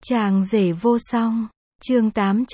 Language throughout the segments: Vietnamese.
Chàng rể vô song. Chương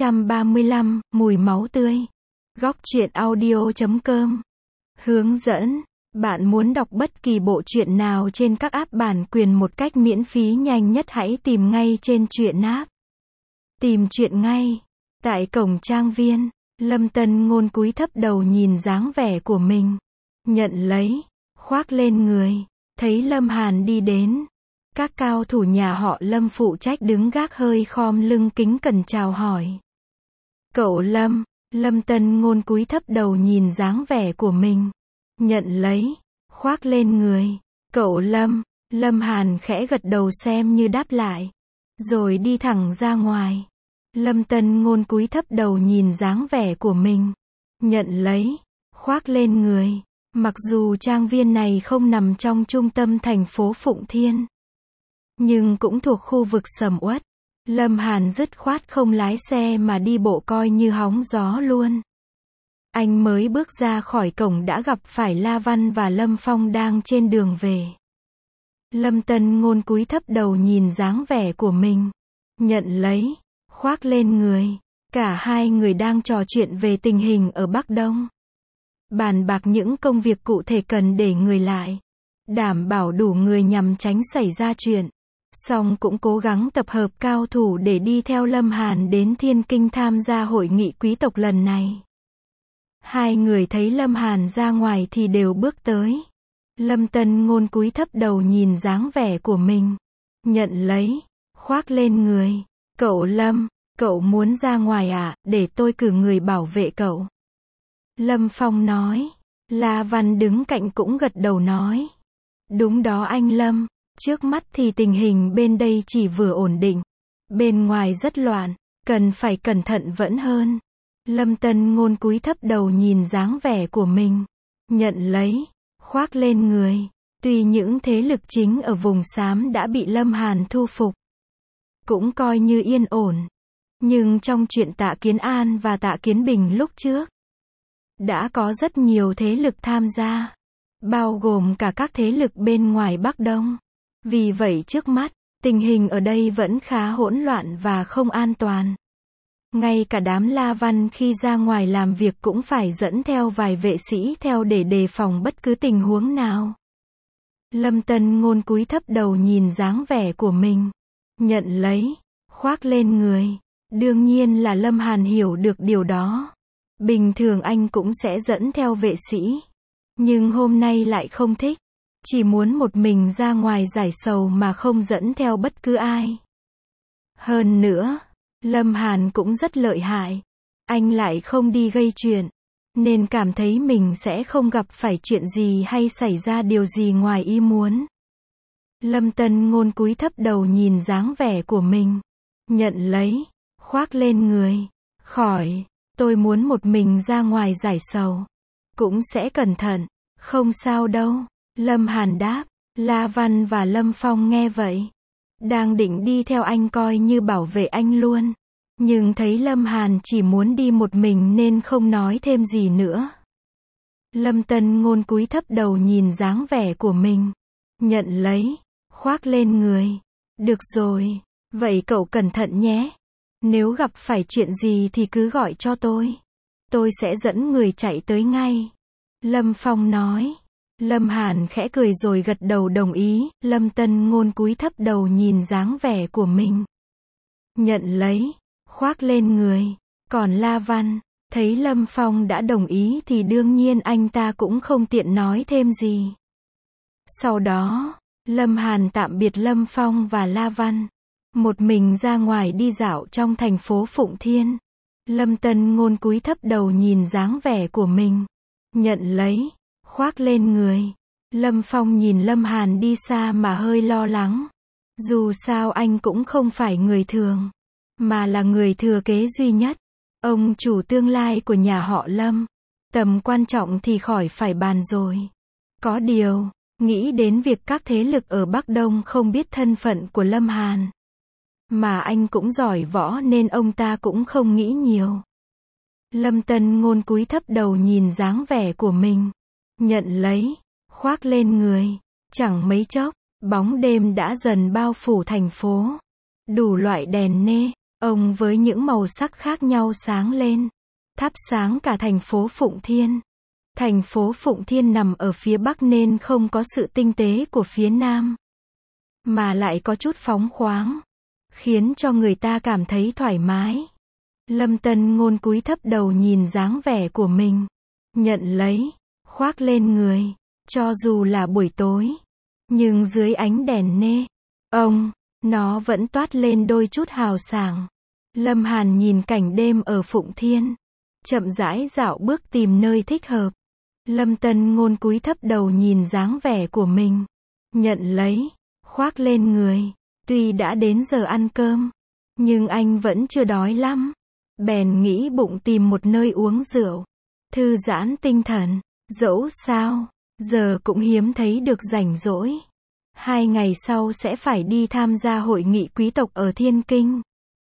835, mùi máu tươi. Góc truyện audio.com. Hướng dẫn. Bạn muốn đọc bất kỳ bộ truyện nào trên các app bản quyền một cách miễn phí nhanh nhất, hãy tìm ngay trên truyện app. Tìm truyện ngay. Tại cổng trang viên, Lâm Tân Ngôn cúi thấp đầu nhìn dáng vẻ của mình. Nhận lấy, khoác lên người. Thấy Lâm Hàn đi đến. Các cao thủ nhà họ Lâm phụ trách đứng gác hơi khom lưng kính cẩn chào hỏi. Cậu Lâm. Lâm Tân Ngôn cúi thấp đầu nhìn dáng vẻ của mình. Nhận lấy, khoác lên người. Cậu Lâm. Lâm Hàn khẽ gật đầu xem như đáp lại. Rồi đi thẳng ra ngoài. Lâm Tân Ngôn cúi thấp đầu nhìn dáng vẻ của mình. Nhận lấy, khoác lên người. Mặc dù trang viên này không nằm trong trung tâm thành phố Phụng Thiên, nhưng cũng thuộc khu vực sầm uất. Lâm Hàn dứt khoát không lái xe mà đi bộ coi như hóng gió luôn. Anh mới bước ra khỏi cổng đã gặp phải La Văn và Lâm Phong đang trên đường về. Lâm Tân Ngôn cúi thấp đầu nhìn dáng vẻ của mình. Nhận lấy, khoác lên người. Cả hai người đang trò chuyện về tình hình ở Bắc Đông. Bàn bạc những công việc cụ thể cần để người lại. Đảm bảo đủ người nhằm tránh xảy ra chuyện. Song cũng cố gắng tập hợp cao thủ để đi theo Lâm Hàn đến Thiên Kinh tham gia hội nghị quý tộc lần này. Hai người thấy Lâm Hàn ra ngoài thì đều bước tới. Lâm Tân Ngôn cúi thấp đầu nhìn dáng vẻ của mình. Nhận lấy, khoác lên người. Cậu Lâm, cậu muốn ra ngoài à, để tôi cử người bảo vệ cậu. Lâm Phong nói. La Văn đứng cạnh cũng gật đầu nói. Đúng đó anh Lâm. Trước mắt thì tình hình bên đây chỉ vừa ổn định. Bên ngoài rất loạn, cần phải cẩn thận vẫn hơn. Lâm Tân Ngôn cúi thấp đầu nhìn dáng vẻ của mình. Nhận lấy, khoác lên người. Tuy những thế lực chính ở vùng xám đã bị Lâm Hàn thu phục, cũng coi như yên ổn. Nhưng trong chuyện Tạ Kiến An và Tạ Kiến Bình lúc trước, đã có rất nhiều thế lực tham gia, bao gồm cả các thế lực bên ngoài Bắc Đông. Vì vậy trước mắt, tình hình ở đây vẫn khá hỗn loạn và không an toàn. Ngay cả đám La Văn khi ra ngoài làm việc cũng phải dẫn theo vài vệ sĩ theo để đề phòng bất cứ tình huống nào. Lâm Tân Ngôn cúi thấp đầu nhìn dáng vẻ của mình. Nhận lấy, khoác lên người. Đương nhiên là Lâm Hàn hiểu được điều đó. Bình thường anh cũng sẽ dẫn theo vệ sĩ. Nhưng hôm nay lại không thích. Chỉ muốn một mình ra ngoài giải sầu mà không dẫn theo bất cứ ai. Hơn nữa, Lâm Hàn cũng rất lợi hại. Anh lại không đi gây chuyện, nên cảm thấy mình sẽ không gặp phải chuyện gì hay xảy ra điều gì ngoài ý muốn. Lâm Tân Ngôn cúi thấp đầu nhìn dáng vẻ của mình. Nhận lấy, khoác lên người. Khỏi, tôi muốn một mình ra ngoài giải sầu. Cũng sẽ cẩn thận, không sao đâu. Lâm Hàn đáp. La Văn và Lâm Phong nghe vậy, đang định đi theo anh coi như bảo vệ anh luôn. Nhưng thấy Lâm Hàn chỉ muốn đi một mình nên không nói thêm gì nữa. Lâm Tân Ngôn cúi thấp đầu nhìn dáng vẻ của mình. Nhận lấy, khoác lên người. Được rồi, vậy cậu cẩn thận nhé. Nếu gặp phải chuyện gì thì cứ gọi cho tôi. Tôi sẽ dẫn người chạy tới ngay. Lâm Phong nói. Lâm Hàn khẽ cười rồi gật đầu đồng ý. Lâm Tân Ngôn cúi thấp đầu nhìn dáng vẻ của mình. Nhận lấy, khoác lên người. Còn La Văn, thấy Lâm Phong đã đồng ý thì đương nhiên anh ta cũng không tiện nói thêm gì. Sau đó, Lâm Hàn tạm biệt Lâm Phong và La Văn. Một mình ra ngoài đi dạo trong thành phố Phụng Thiên. Lâm Tân Ngôn cúi thấp đầu nhìn dáng vẻ của mình. Nhận lấy, khoác lên người. Lâm Phong nhìn Lâm Hàn đi xa mà hơi lo lắng. Dù sao anh cũng không phải người thường, mà là người thừa kế duy nhất. Ông chủ tương lai của nhà họ Lâm. Tầm quan trọng thì khỏi phải bàn rồi. Có điều, nghĩ đến việc các thế lực ở Bắc Đông không biết thân phận của Lâm Hàn. Mà anh cũng giỏi võ nên ông ta cũng không nghĩ nhiều. Lâm Tân Ngôn cúi thấp đầu nhìn dáng vẻ của mình. Nhận lấy, khoác lên người. Chẳng mấy chốc, bóng đêm đã dần bao phủ thành phố. đủ loại đèn nê, ông với những màu sắc khác nhau sáng lên, thắp sáng cả thành phố Phụng Thiên. Thành phố Phụng Thiên nằm ở phía bắc nên không có sự tinh tế của phía nam, mà lại có chút phóng khoáng, khiến cho người ta cảm thấy thoải mái. Lâm Tân Ngôn cúi thấp đầu nhìn dáng vẻ của mình, nhận lấy, khoác lên người, cho dù là buổi tối, nhưng dưới ánh đèn nê, nó vẫn toát lên đôi chút hào sảng. Lâm Hàn nhìn cảnh đêm ở Phụng Thiên, chậm rãi dạo bước tìm nơi thích hợp. Lâm Tân Ngôn cúi thấp đầu nhìn dáng vẻ của mình, nhận lấy, khoác lên người. Tuy đã đến giờ ăn cơm, nhưng anh vẫn chưa đói lắm. Bèn nghĩ bụng tìm một nơi uống rượu, thư giãn tinh thần. Dẫu sao, giờ cũng hiếm thấy được rảnh rỗi. 2 ngày sau sẽ phải đi tham gia hội nghị quý tộc ở Thiên Kinh.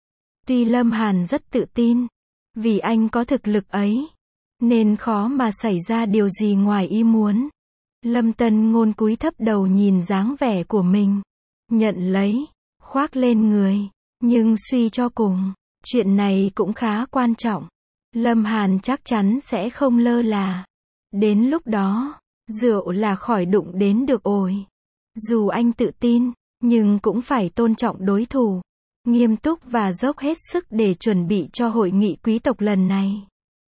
Tuy Lâm Hàn rất tự tin, vì anh có thực lực ấy, nên khó mà xảy ra điều gì ngoài ý muốn. Lâm Tân Ngôn cúi thấp đầu nhìn dáng vẻ của mình, nhận lấy, khoác lên người. Nhưng suy cho cùng, chuyện này cũng khá quan trọng. Lâm Hàn chắc chắn sẽ không lơ là. Đến lúc đó, rượu là khỏi đụng đến được ổi. Dù anh tự tin, nhưng cũng phải tôn trọng đối thủ, nghiêm túc và dốc hết sức để chuẩn bị cho hội nghị quý tộc lần này.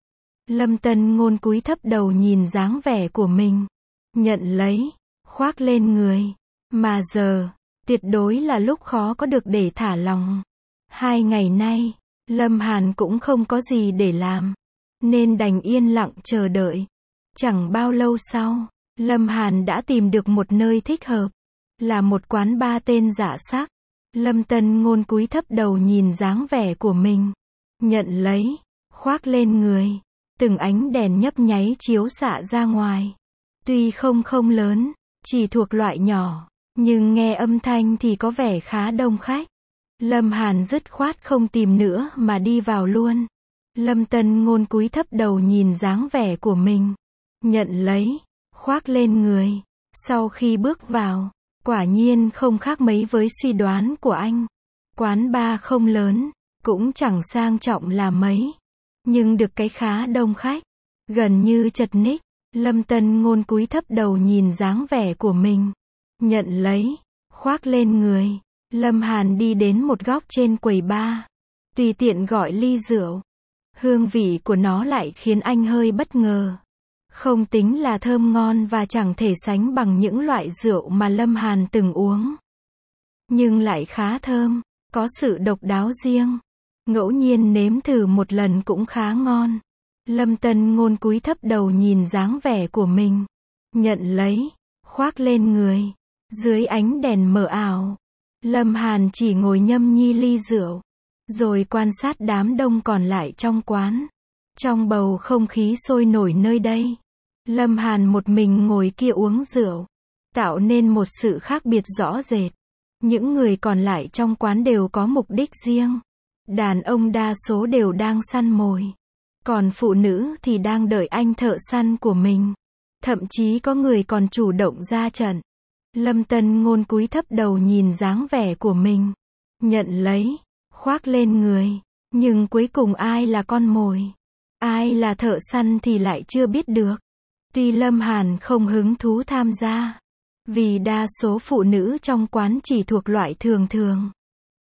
Lâm Tân Ngôn cúi thấp đầu nhìn dáng vẻ của mình, nhận lấy, khoác lên người. Mà giờ, tuyệt đối là lúc khó có được để thả lòng. 2 ngày nay, Lâm Hàn cũng không có gì để làm, nên đành yên lặng chờ đợi. Chẳng bao lâu sau, Lâm Hàn đã tìm được một nơi thích hợp, là một quán bar tên Dạ Sắc. Lâm Tân Ngôn cúi thấp đầu nhìn dáng vẻ của mình, nhận lấy, khoác lên người. Từng ánh đèn nhấp nháy chiếu xạ ra ngoài. Tuy không lớn, chỉ thuộc loại nhỏ, nhưng nghe âm thanh thì có vẻ khá đông khách. Lâm Hàn dứt khoát không tìm nữa mà đi vào luôn. Lâm Tân Ngôn cúi thấp đầu nhìn dáng vẻ của mình, nhận lấy, khoác lên người. Sau khi bước vào, quả nhiên không khác mấy với suy đoán của anh. Quán bar không lớn, cũng chẳng sang trọng là mấy, nhưng được cái khá đông khách, gần như chật ních. Lâm Tân Ngôn cúi thấp đầu nhìn dáng vẻ của mình, nhận lấy, khoác lên người. Lâm Hàn đi đến một góc trên quầy bar, tùy tiện gọi ly rượu. Hương vị của nó lại khiến anh hơi bất ngờ. Không tính là thơm ngon và chẳng thể sánh bằng những loại rượu mà Lâm Hàn từng uống, nhưng lại khá thơm, có sự độc đáo riêng. Ngẫu nhiên nếm thử một lần cũng khá ngon. Lâm Tân Ngôn cúi thấp đầu nhìn dáng vẻ của mình, nhận lấy, khoác lên người. Dưới ánh đèn mờ ảo, Lâm Hàn chỉ ngồi nhâm nhi ly rượu, rồi quan sát đám đông còn lại trong quán. Trong bầu không khí sôi nổi nơi đây, Lâm Hàn một mình ngồi kia uống rượu, tạo nên một sự khác biệt rõ rệt. Những người còn lại trong quán đều có mục đích riêng. Đàn ông đa số đều đang săn mồi, còn phụ nữ thì đang đợi anh thợ săn của mình. Thậm chí có người còn chủ động ra trận. Lâm Tân Ngôn cúi thấp đầu nhìn dáng vẻ của mình, nhận lấy, khoác lên người. Nhưng cuối cùng ai là con mồi, ai là thợ săn thì lại chưa biết được. Tuy Lâm Hàn không hứng thú tham gia, vì đa số phụ nữ trong quán chỉ thuộc loại thường thường.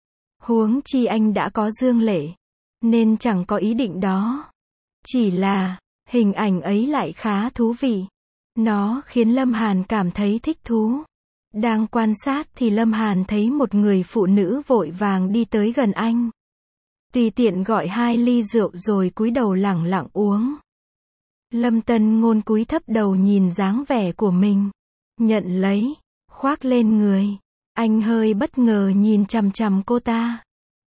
Huống chi anh đã có dương lệ, nên chẳng có ý định đó. Chỉ là, hình ảnh ấy lại khá thú vị. Nó khiến Lâm Hàn cảm thấy thích thú. Đang quan sát thì Lâm Hàn thấy một người phụ nữ vội vàng đi tới gần anh. Tùy tiện gọi 2 ly rượu rồi cúi đầu lẳng lặng uống. Lâm Tân Ngôn cúi thấp đầu nhìn dáng vẻ của mình, nhận lấy, khoác lên người. Anh hơi bất ngờ nhìn chằm chằm cô ta.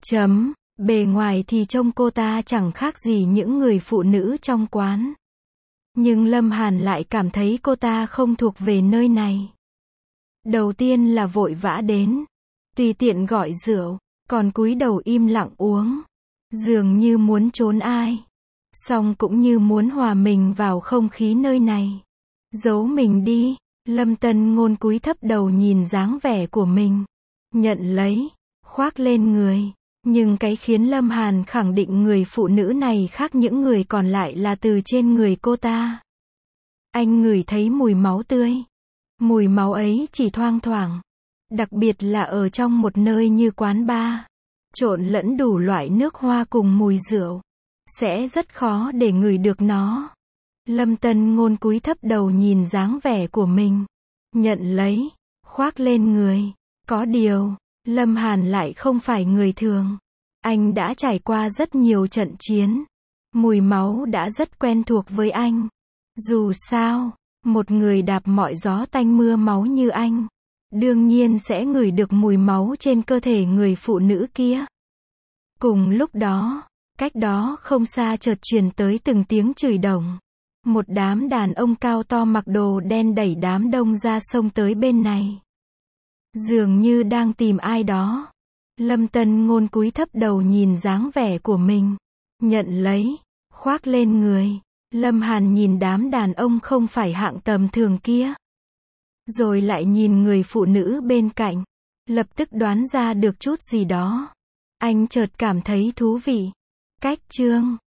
Bề ngoài thì trông cô ta chẳng khác gì những người phụ nữ trong quán. Nhưng Lâm Hàn lại cảm thấy cô ta không thuộc về nơi này. Đầu tiên là vội vã đến, tùy tiện gọi rượu, còn cúi đầu im lặng uống. Dường như muốn trốn ai, song cũng như muốn hòa mình vào không khí nơi này. Giấu mình đi. Lâm Tân Ngôn cúi thấp đầu nhìn dáng vẻ của mình, nhận lấy, khoác lên người. Nhưng cái khiến Lâm Hàn khẳng định người phụ nữ này khác những người còn lại là từ trên người cô ta. Anh ngửi thấy mùi máu tươi. Mùi máu ấy chỉ thoang thoảng. Đặc biệt là ở trong một nơi như quán bar. Trộn lẫn đủ loại nước hoa cùng mùi rượu. Sẽ rất khó để ngửi được nó. Lâm Tân Ngôn cúi thấp đầu nhìn dáng vẻ của mình. Nhận lấy. Khoác lên người. Có điều, Lâm Hàn lại không phải người thường. Anh đã trải qua rất nhiều trận chiến. Mùi máu đã rất quen thuộc với anh. Dù sao, một người đạp mọi gió tanh mưa máu như anh, đương nhiên sẽ ngửi được mùi máu trên cơ thể người phụ nữ kia. Cùng lúc đó, cách đó không xa chợt truyền tới từng tiếng chửi đồng. Một đám đàn ông cao to mặc đồ đen đẩy đám đông ra sông tới bên này. Dường như đang tìm ai đó. Lâm Tân Ngôn cúi thấp đầu nhìn dáng vẻ của mình. Nhận lấy. Khoác lên người. Lâm Hàn nhìn đám đàn ông không phải hạng tầm thường kia. Rồi lại nhìn người phụ nữ bên cạnh. Lập tức đoán ra được chút gì đó. Anh chợt cảm thấy thú vị. Cách chương